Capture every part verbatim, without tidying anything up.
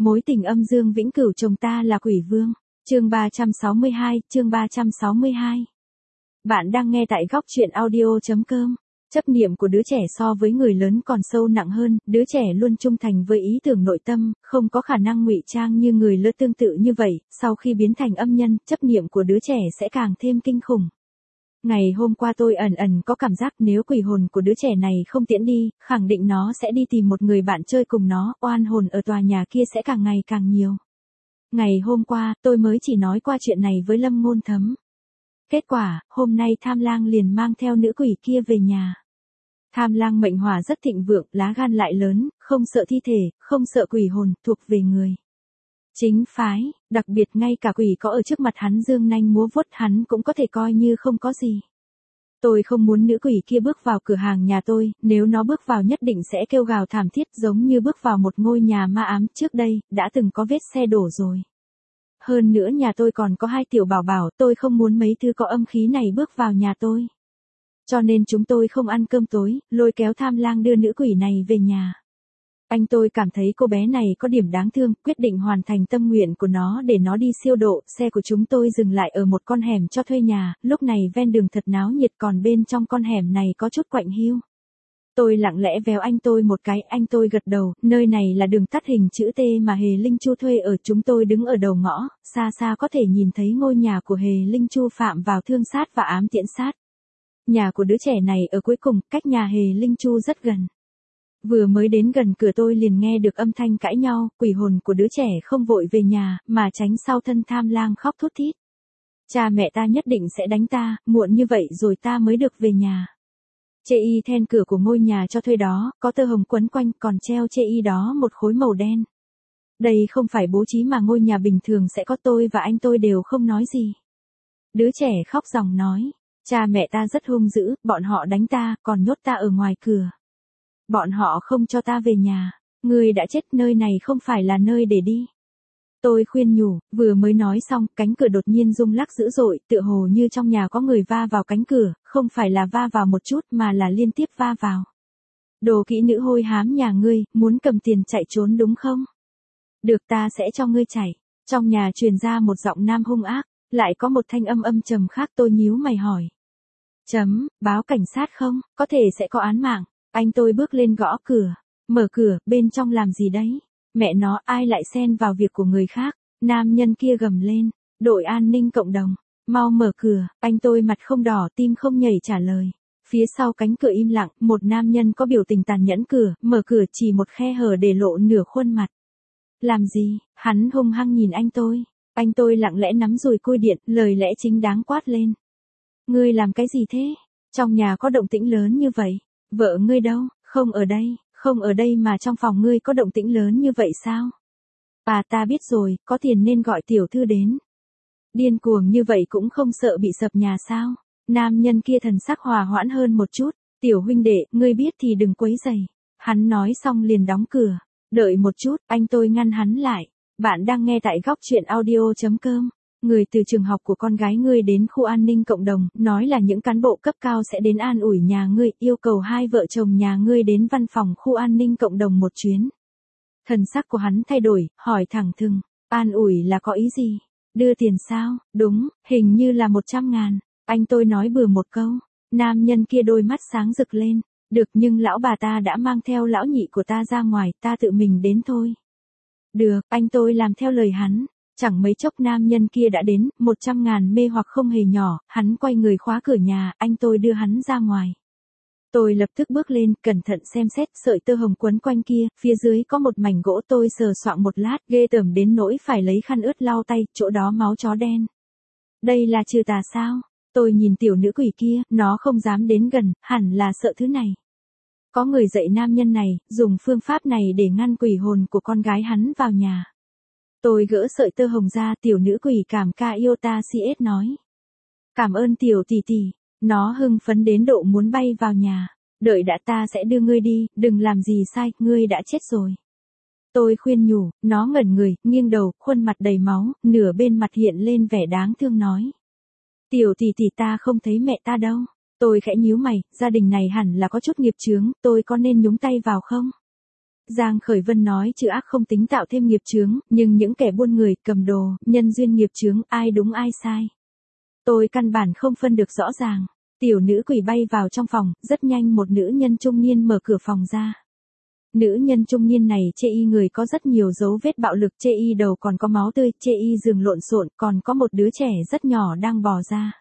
Mối tình âm dương vĩnh cửu chồng ta là quỷ vương. Chương ba trăm sáu mươi hai, chương ba trăm sáu mươi hai. Bạn đang nghe tại góc truyện audio chấm com. Chấp niệm của đứa trẻ so với người lớn còn sâu nặng hơn, đứa trẻ luôn trung thành với ý tưởng nội tâm, không có khả năng ngụy trang như người lớn. Tương tự như vậy, sau khi biến thành âm nhân, chấp niệm của đứa trẻ sẽ càng thêm kinh khủng. Ngày hôm qua tôi ẩn ẩn có cảm giác nếu quỷ hồn của đứa trẻ này không tiễn đi, khẳng định nó sẽ đi tìm một người bạn chơi cùng nó, oan hồn ở tòa nhà kia sẽ càng ngày càng nhiều. Ngày hôm qua, tôi mới chỉ nói qua chuyện này với Lâm Ngôn Thấm. Kết quả, hôm nay Tham Lang liền mang theo nữ quỷ kia về nhà. Tham Lang mệnh hỏa rất thịnh vượng, lá gan lại lớn, không sợ thi thể, không sợ quỷ hồn, thuộc về người chính phái, đặc biệt ngay cả quỷ có ở trước mặt hắn dương nanh múa vuốt hắn cũng có thể coi như không có gì. Tôi không muốn nữ quỷ kia bước vào cửa hàng nhà tôi, nếu nó bước vào nhất định sẽ kêu gào thảm thiết giống như bước vào một ngôi nhà ma ám trước đây, đã từng có vết xe đổ rồi. Hơn nữa nhà tôi còn có hai tiểu bảo bảo, tôi không muốn mấy thứ có âm khí này bước vào nhà tôi. Cho nên chúng tôi không ăn cơm tối, lôi kéo Tham Lang đưa nữ quỷ này về nhà. Anh tôi cảm thấy cô bé này có điểm đáng thương, quyết định hoàn thành tâm nguyện của nó để nó đi siêu độ. Xe của chúng tôi dừng lại ở một con hẻm cho thuê nhà, lúc này ven đường thật náo nhiệt, còn bên trong con hẻm này có chút quạnh hiu. Tôi lặng lẽ véo anh tôi một cái, anh tôi gật đầu, nơi này là đường tắt hình chữ T mà Hề Linh Chu thuê ở. Chúng tôi đứng ở đầu ngõ, xa xa có thể nhìn thấy ngôi nhà của Hề Linh Chu phạm vào thương sát và ám tiễn sát. Nhà của đứa trẻ này ở cuối cùng, cách nhà Hề Linh Chu rất gần. Vừa mới đến gần cửa tôi liền nghe được âm thanh cãi nhau, quỷ hồn của đứa trẻ không vội về nhà, mà tránh sau thân Tham Lang khóc thút thít. Cha mẹ ta nhất định sẽ đánh ta, muộn như vậy rồi ta mới được về nhà. Chê y then cửa của ngôi nhà cho thuê đó, có tơ hồng quấn quanh, còn treo chê y đó một khối màu đen. Đây không phải bố trí mà ngôi nhà bình thường sẽ có. Tôi và anh tôi đều không nói gì. Đứa trẻ khóc ròng nói, cha mẹ ta rất hung dữ, bọn họ đánh ta, còn nhốt ta ở ngoài cửa. Bọn họ không cho ta về nhà, người đã chết, nơi này không phải là nơi để đi. Tôi khuyên nhủ, vừa mới nói xong, cánh cửa đột nhiên rung lắc dữ dội, tựa hồ như trong nhà có người va vào cánh cửa, không phải là va vào một chút mà là liên tiếp va vào. Đồ kỹ nữ hôi hám nhà ngươi, muốn cầm tiền chạy trốn đúng không? Được, ta sẽ cho ngươi chạy. Trong nhà truyền ra một giọng nam hung ác, lại có một thanh âm âm trầm khác. Tôi nhíu mày hỏi. Chấm, báo cảnh sát không, có thể sẽ có án mạng. Anh tôi bước lên gõ cửa, mở cửa, bên trong làm gì đấy? Mẹ nó, ai lại xen vào việc của người khác? Nam nhân kia gầm lên, đội an ninh cộng đồng, mau mở cửa. Anh tôi mặt không đỏ tim không nhảy trả lời. Phía sau cánh cửa im lặng, một nam nhân có biểu tình tàn nhẫn cửa, mở cửa chỉ một khe hở để lộ nửa khuôn mặt. Làm gì? Hắn hung hăng nhìn anh tôi. Anh tôi lặng lẽ nắm dùi côi điện, lời lẽ chính đáng quát lên. Ngươi làm cái gì thế? Trong nhà có động tĩnh lớn như vậy. Vợ ngươi đâu? Không ở đây, không ở đây mà trong phòng ngươi có động tĩnh lớn như vậy sao? À, ta biết rồi, có tiền nên gọi tiểu thư đến. Điên cuồng như vậy cũng không sợ bị sập nhà sao? Nam nhân kia thần sắc hòa hoãn hơn một chút. Tiểu huynh đệ, ngươi biết thì đừng quấy rầy. Hắn nói xong liền đóng cửa. Đợi một chút, anh tôi ngăn hắn lại. Bạn đang nghe tại góc truyện audio chấm com. Người từ trường học của con gái ngươi đến khu an ninh cộng đồng, nói là những cán bộ cấp cao sẽ đến an ủi nhà ngươi, yêu cầu hai vợ chồng nhà ngươi đến văn phòng khu an ninh cộng đồng một chuyến. Thần sắc của hắn thay đổi, hỏi thẳng thừng, an ủi là có ý gì? Đưa tiền sao? Đúng, hình như là một trăm ngàn. Anh tôi nói bừa một câu. Nam nhân kia đôi mắt sáng rực lên. Được, nhưng lão bà ta đã mang theo lão nhị của ta ra ngoài, ta tự mình đến thôi. Được, anh tôi làm theo lời hắn. Chẳng mấy chốc nam nhân kia đã đến, một trăm ngàn mê hoặc không hề nhỏ, hắn quay người khóa cửa nhà, anh tôi đưa hắn ra ngoài. Tôi lập tức bước lên, cẩn thận xem xét sợi tơ hồng quấn quanh kia, phía dưới có một mảnh gỗ. Tôi sờ soạng một lát, ghê tởm đến nỗi phải lấy khăn ướt lau tay, chỗ đó máu chó đen. Đây là trừ tà sao? Tôi nhìn tiểu nữ quỷ kia, nó không dám đến gần, hẳn là sợ thứ này. Có người dạy nam nhân này, dùng phương pháp này để ngăn quỷ hồn của con gái hắn vào nhà. Tôi gỡ sợi tơ hồng ra, tiểu nữ quỷ cảm ca yêu ta si ết nói. Cảm ơn tiểu tỷ tỷ. Nó hưng phấn đến độ muốn bay vào nhà. Đợi đã, ta sẽ đưa ngươi đi, đừng làm gì sai, ngươi đã chết rồi. Tôi khuyên nhủ, nó ngẩn người, nghiêng đầu, khuôn mặt đầy máu, nửa bên mặt hiện lên vẻ đáng thương nói. Tiểu tỷ tỷ, ta không thấy mẹ ta đâu. Tôi khẽ nhíu mày, gia đình này hẳn là có chút nghiệp chướng, tôi có nên nhúng tay vào không? Giang Khởi Vân nói chữ ác không tính tạo thêm nghiệp chướng, nhưng những kẻ buôn người, cầm đồ, nhân duyên nghiệp chướng, ai đúng ai sai. Tôi căn bản không phân được rõ ràng. Tiểu nữ quỷ bay vào trong phòng, rất nhanh một nữ nhân trung niên mở cửa phòng ra. Nữ nhân trung niên này chê y người có rất nhiều dấu vết bạo lực, chê y đầu còn có máu tươi, chê y giường lộn xộn, còn có một đứa trẻ rất nhỏ đang bò ra.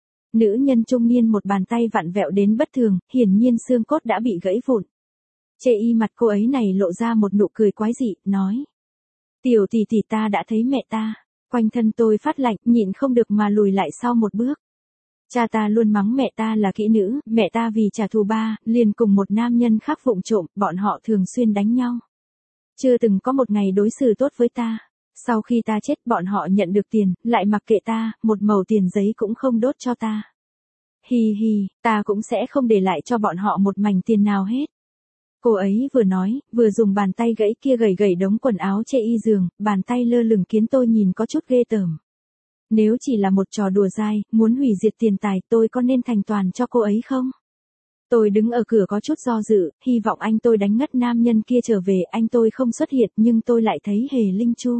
Nữ nhân trung niên một bàn tay vặn vẹo đến bất thường, hiển nhiên xương cốt đã bị gãy vụn. Chê y mặt cô ấy này lộ ra một nụ cười quái dị, nói. Tiểu tỷ tỷ ta đã thấy mẹ ta. Quanh thân tôi phát lạnh, nhịn không được mà lùi lại sau một bước. Cha ta luôn mắng mẹ ta là kỹ nữ, mẹ ta vì trả thù ba, liền cùng một nam nhân khác vụng trộm, bọn họ thường xuyên đánh nhau. Chưa từng có một ngày đối xử tốt với ta. Sau khi ta chết bọn họ nhận được tiền, lại mặc kệ ta, một mẩu tiền giấy cũng không đốt cho ta. Hi hi, ta cũng sẽ không để lại cho bọn họ một mảnh tiền nào hết. Cô ấy vừa nói, vừa dùng bàn tay gãy kia gẩy gẩy đống quần áo chê y giường, bàn tay lơ lửng khiến tôi nhìn có chút ghê tởm. Nếu chỉ là một trò đùa dai, muốn hủy diệt tiền tài, tôi có nên thành toàn cho cô ấy không? Tôi đứng ở cửa có chút do dự, hy vọng anh tôi đánh ngất nam nhân kia trở về, anh tôi không xuất hiện nhưng tôi lại thấy Hề Linh Chu.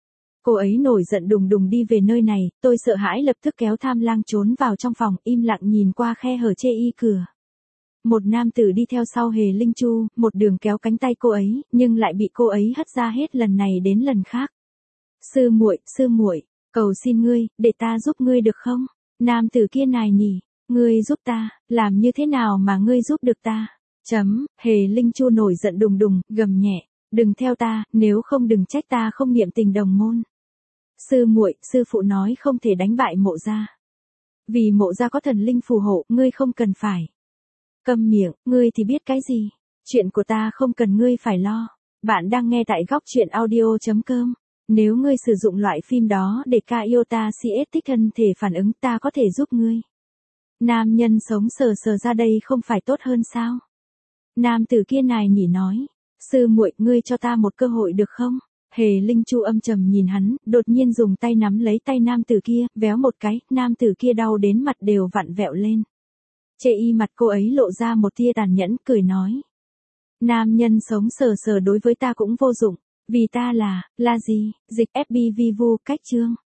Cô ấy nổi giận đùng đùng đi về nơi này, tôi sợ hãi lập tức kéo Tham Lang trốn vào trong phòng, im lặng nhìn qua khe hở chê y cửa. Một nam tử đi theo sau Hề Linh Chu, một đường kéo cánh tay cô ấy, nhưng lại bị cô ấy hất ra hết lần này đến lần khác. Sư muội, sư muội, cầu xin ngươi, để ta giúp ngươi được không? Nam tử kia nài nỉ, ngươi giúp ta, làm như thế nào mà ngươi giúp được ta? Chấm, Hề Linh Chu nổi giận đùng đùng, gầm nhẹ, đừng theo ta, nếu không đừng trách ta không niệm tình đồng môn. Sư muội, sư phụ nói không thể đánh bại Mộ gia. Vì Mộ gia có thần linh phù hộ, ngươi không cần phải. Câm miệng, ngươi thì biết cái gì? Chuyện của ta không cần ngươi phải lo. Bạn đang nghe tại góc truyện audio chấm com. Nếu ngươi sử dụng loại phim đó để ca yêu ta si ết tích thân thể phản ứng, ta có thể giúp ngươi. Nam nhân sống sờ sờ ra đây không phải tốt hơn sao? Nam tử kia nài nỉ nói. Sư muội, ngươi cho ta một cơ hội được không? Hề Linh Chu âm trầm nhìn hắn, đột nhiên dùng tay nắm lấy tay nam tử kia, véo một cái, nam tử kia đau đến mặt đều vặn vẹo lên. Chê y mặt cô ấy lộ ra một tia tàn nhẫn, cười nói. Nam nhân sống sờ sờ đối với ta cũng vô dụng, vì ta là, là gì, dịch ép pê vê vu cách chương.